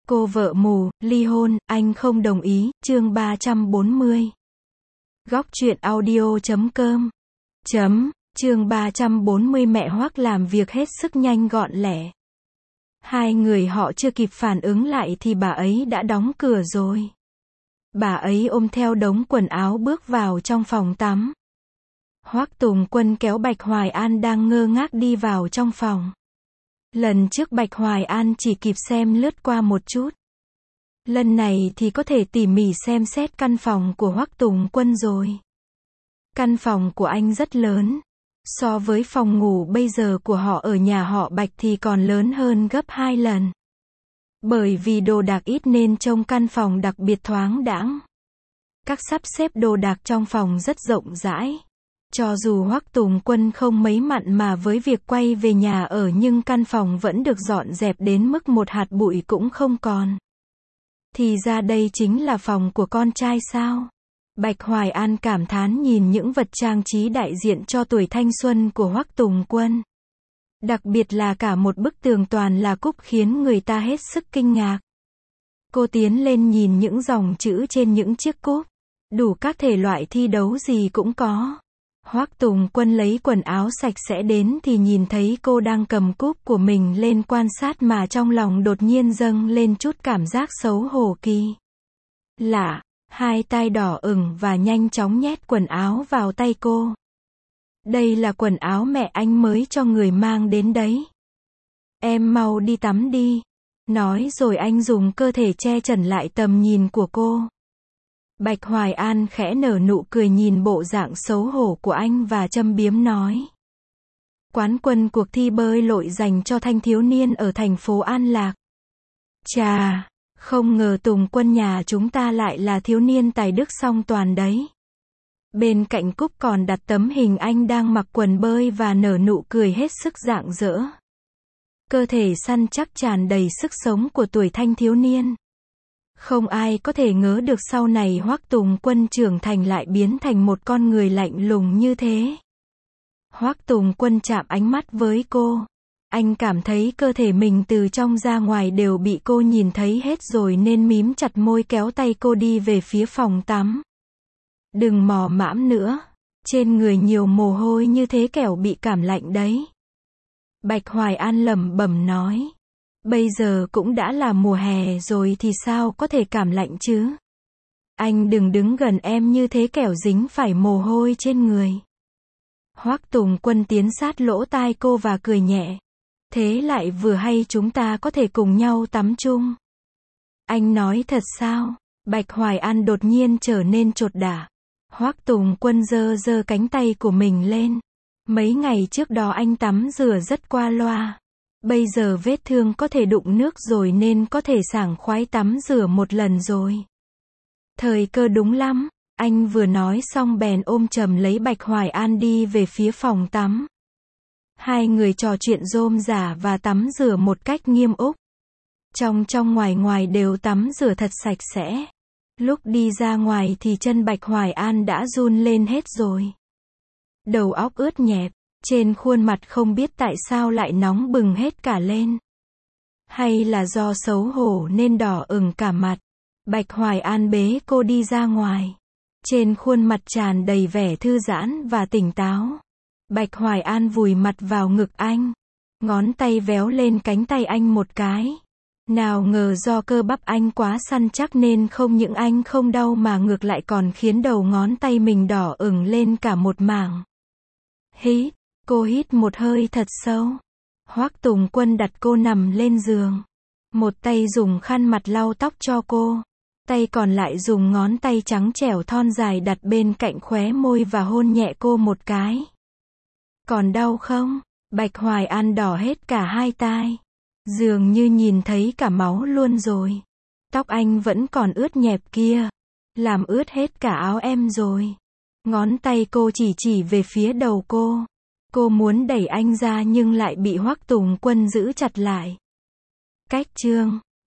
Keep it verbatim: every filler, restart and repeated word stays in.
Cô vợ mù, ly hôn, anh không đồng ý, chương ba trăm bốn mươi. Góc truyện audio chấm com. Chấm, chương ba trăm bốn mươi mẹ Hoắc làm việc hết sức nhanh gọn lẹ. Hai người họ chưa kịp phản ứng lại thì bà ấy đã đóng cửa rồi. Bà ấy ôm theo đống quần áo bước vào trong phòng tắm. Hoắc Tùng Quân kéo Bạch Hoài An đang ngơ ngác đi vào trong phòng. Lần trước Bạch Hoài An chỉ kịp xem lướt qua một chút. Lần này thì có thể tỉ mỉ xem xét căn phòng của Hoắc Tùng Quân rồi. Căn phòng của anh rất lớn. So với phòng ngủ bây giờ của họ ở nhà họ Bạch thì còn lớn hơn gấp hai lần. Bởi vì đồ đạc ít nên trông căn phòng đặc biệt thoáng đãng. Các sắp xếp đồ đạc trong phòng rất rộng rãi. Cho dù Hoắc Tùng Quân không mấy mặn mà với việc quay về nhà ở nhưng căn phòng vẫn được dọn dẹp đến mức một hạt bụi cũng không còn. Thì ra đây chính là phòng của con trai sao? Bạch Hoài An cảm thán nhìn những vật trang trí đại diện cho tuổi thanh xuân của Hoắc Tùng Quân. Đặc biệt là cả một bức tường toàn là cúp khiến người ta hết sức kinh ngạc. Cô tiến lên nhìn những dòng chữ trên những chiếc cúp. Đủ các thể loại thi đấu gì cũng có. Hoắc Tùng Quân lấy quần áo sạch sẽ đến thì nhìn thấy cô đang cầm cúp của mình lên quan sát mà trong lòng đột nhiên dâng lên chút cảm giác xấu hổ kỳ lạ, hai tay đỏ ửng và nhanh chóng nhét quần áo vào tay cô. Đây là quần áo mẹ anh mới cho người mang đến đấy. Em mau đi tắm đi. Nói rồi anh dùng cơ thể che chắn lại tầm nhìn của cô. Bạch Hoài An khẽ nở nụ cười nhìn bộ dạng xấu hổ của anh và châm biếm nói. Quán quân cuộc thi bơi lội dành cho thanh thiếu niên ở thành phố An Lạc. Chà, không ngờ Tùng Quân nhà chúng ta lại là thiếu niên tài đức song toàn đấy. Bên cạnh cúp còn đặt tấm hình anh đang mặc quần bơi và nở nụ cười hết sức rạng rỡ. Cơ thể săn chắc tràn đầy sức sống của tuổi thanh thiếu niên. Không ai có thể ngờ được sau này Hoắc Tùng Quân trưởng thành lại biến thành một con người lạnh lùng như thế. Hoắc Tùng Quân chạm ánh mắt với cô. Anh cảm thấy cơ thể mình từ trong ra ngoài đều bị cô nhìn thấy hết rồi nên mím chặt môi kéo tay cô đi về phía phòng tắm. Đừng mò mẫm nữa. Trên người nhiều mồ hôi như thế kẻo bị cảm lạnh đấy. Bạch Hoài An lẩm bẩm nói. Bây giờ cũng đã là mùa hè rồi thì sao có thể cảm lạnh chứ? Anh đừng đứng gần em như thế kẻo dính phải mồ hôi trên người. Hoắc Tùng Quân tiến sát lỗ tai cô và cười nhẹ. Thế lại vừa hay chúng ta có thể cùng nhau tắm chung. Anh nói thật sao? Bạch Hoài An đột nhiên trở nên chột dạ. Hoắc Tùng Quân giơ giơ cánh tay của mình lên. Mấy ngày trước đó anh tắm rửa rất qua loa. Bây giờ vết thương có thể đụng nước rồi nên có thể sảng khoái tắm rửa một lần rồi. Thời cơ đúng lắm, anh vừa nói xong bèn ôm chầm lấy Bạch Hoài An đi về phía phòng tắm. Hai người trò chuyện rôm rả và tắm rửa một cách nghiêm úc. Trong trong ngoài ngoài đều tắm rửa thật sạch sẽ. Lúc đi ra ngoài thì chân Bạch Hoài An đã run lên hết rồi. Đầu óc ướt nhẹp. Trên khuôn mặt không biết tại sao lại nóng bừng hết cả lên. Hay là do xấu hổ nên đỏ ửng cả mặt. Bạch Hoài An bế cô đi ra ngoài. Trên khuôn mặt tràn đầy vẻ thư giãn và tỉnh táo. Bạch Hoài An vùi mặt vào ngực anh. Ngón tay véo lên cánh tay anh một cái. Nào ngờ do cơ bắp anh quá săn chắc nên không những anh không đau mà ngược lại còn khiến đầu ngón tay mình đỏ ửng lên cả một mảng. Hít. Cô hít một hơi thật sâu. Hoắc Tùng Quân đặt cô nằm lên giường. Một tay dùng khăn mặt lau tóc cho cô. Tay còn lại dùng ngón tay trắng trẻo thon dài đặt bên cạnh khóe môi và hôn nhẹ cô một cái. Còn đau không? Bạch Hoài An đỏ hết cả hai tai. Dường như nhìn thấy cả máu luôn rồi. Tóc anh vẫn còn ướt nhẹp kia. Làm ướt hết cả áo em rồi. Ngón tay cô chỉ chỉ về phía đầu cô. Cô muốn đẩy anh ra nhưng lại bị Hoắc Tùng Quân giữ chặt lại. Cách chương